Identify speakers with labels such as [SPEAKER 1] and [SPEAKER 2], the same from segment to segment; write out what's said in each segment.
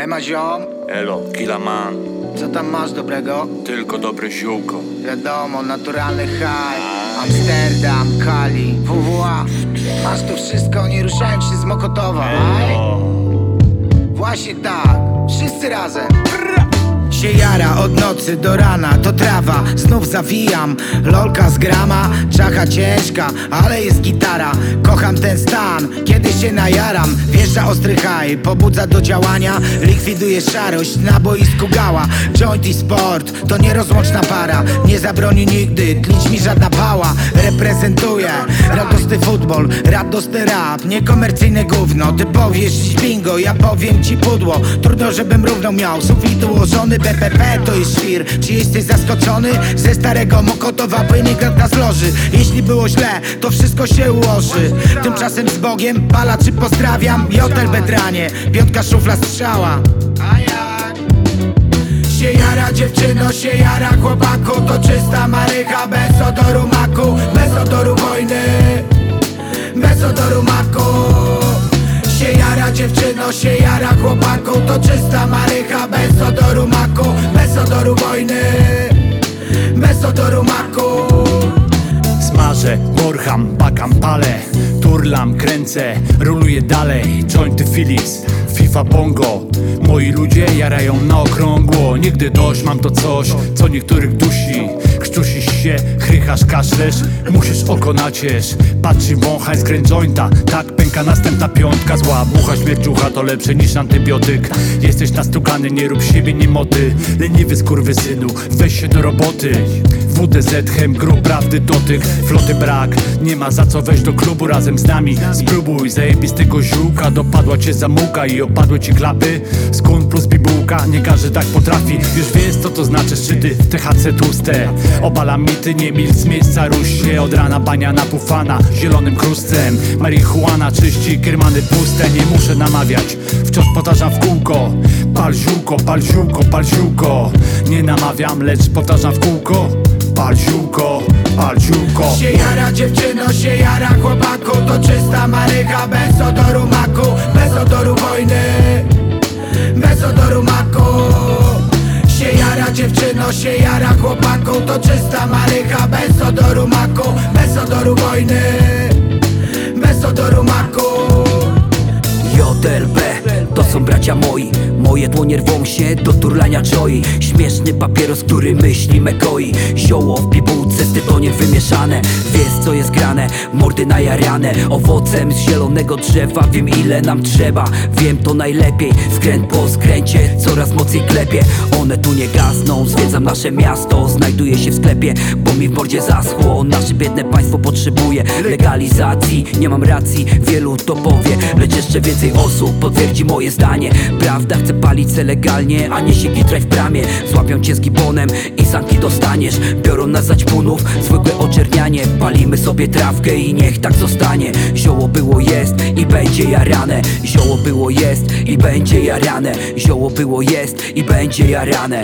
[SPEAKER 1] Ema ziom,
[SPEAKER 2] Elo, killa man,
[SPEAKER 1] co tam masz dobrego?
[SPEAKER 2] tylko dobre ziółko.
[SPEAKER 1] Wiadomo, naturalny high. Amsterdam, Kali, WWA. Masz tu wszystko, nie ruszając się z Mokotowa. Właśnie tak, wszyscy razem. Się jara od nocy do rana, to trawa, znów zawijam. Lolka z grama, czacha ciężka, ale jest gitara. Kocham ten stan, kiedy się najaram. Wjeżdża ostry haj, pobudza do działania. Likwiduje szarość, na boisku gała. Joint i sport, to nierozłączna para. Nie zabroni nigdy, tlić mi żadna pała. Reprezentuję radosny futbol, radosny rap. Niekomercyjne gówno, ty powiesz bingo, ja powiem ci pudło. Trudno żebym równo miał, sufit ułożony. BPP to jest świr, czy jesteś zaskoczony? Ze starego Mokotowa płynie gratka z loży. Jeśli było źle, to wszystko się ułoży. Tymczasem z Bogiem, palaczy pozdrawiam. Jotel Bedranie, piątka szufla strzała. Się jara dziewczyno, się jara chłopaku. To czysta marycha, bez odoru maku. Bez odoru wojny, bez odoru maku. Się jara dziewczyno, się jara chłopaku. To czysta marycha, bez odoru maku. Bez odoru wojny, bez odoru maku.
[SPEAKER 3] Smażę, borcham, bakam, palę, turlam, kręcę, ruluję dalej. Jointy Phillies, FIFA Bongo. Moi ludzie jarają na okrągło. Nigdy dość, mam to coś, co niektórych dusi. Krztusisz się, chrychasz, kaszlesz, musisz oko naciesz. Patrzy, wąchaj, skręć jointa, tak pęka następna piątka. Zła bucha, śmierciucha to lepsze niż antybiotyk. Jesteś nastukany, nie rób siebie niemoty. Leniwy skurwysynu, weź się do roboty. WDZ, chem, grób prawdy, dotyk. Floty brak, nie ma za co wejść do klubu razem z nami. Spróbuj zajebistego ziółka, dopadła cię zamułka i opadły ci klapy. Skun plus bibułka, nie każdy tak potrafi. Już wiesz co to znaczy szczyty, THC tłuste. Obala mity, nie milcz z miejsca, rusz się. Od rana bania napufana zielonym chrustem. Marihuana czyści kiermany puste. Nie muszę namawiać, wciąż powtarzam w kółko. Pal ziółko, pal ziółko, pal ziółko. Nie namawiam, lecz powtarzam w kółko. Pal ziółko, pal ziółko.
[SPEAKER 1] Się jara dziewczyno, się jara chłopaku. To czysta marycha, bez odoru maku. Bez odoru wojny, bez odoru maku. Się jara dziewczyno, się jara chłopaku. To czysta marycha, bez odoru maku. Bez odoru wojny, bez odoru maku.
[SPEAKER 4] JLB, to są bracia moi. Moje dłonie rwą się do turlania joy. Śmieszny papieros, który myśli mekoi. Zioło w bibułce z tytoniem wymieszane. Wiesz co jest grane, mordy najarane. Owocem z zielonego drzewa, wiem ile nam trzeba. Wiem to najlepiej, skręt po skręcie coraz mocniej klepie. One tu nie gasną, zwiedzam nasze miasto. Znajduję się w sklepie, bo mi w mordzie zaschło. Nasze biedne państwo potrzebuje legalizacji. Nie mam racji, wielu to powie, lecz jeszcze więcej osób potwierdzi moje zdanie. Prawda chce palić se legalnie, a nie się gitraj w bramie. Złapią cię z gibonem i sanki dostaniesz. Biorą nas za ćpunów, zwykłe oczernianie. Palimy sobie trawkę i niech tak zostanie. Zioło było, jest i będzie jarane. Zioło było, jest i będzie jarane. Zioło było, jest i będzie jarane.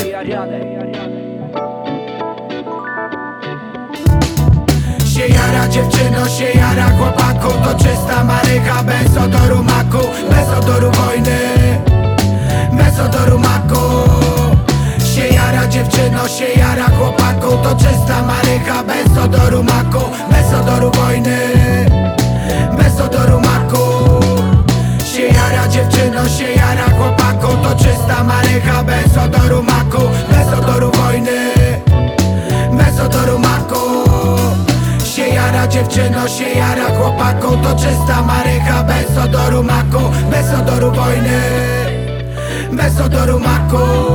[SPEAKER 1] Się jara dziewczyno, się jara chłopaku. To czysta marycha, bez odoru maku. Bez odoru wojny, bez odoru maku. Się jara dziewczyno, się jara chłopaku. To czysta marycha, bez odoru maku. Bez odoru wojny, bez odoru maku. Się jara dziewczyno, się jara chłopaku. To czysta marycha, bez odoru maku. Bez odoru wojny, bez odoru maku. Się jara dziewczyno, się jara chłopaku. To czysta marycha, bez odoru maku. Bez odoru wojny, bez odoru maku.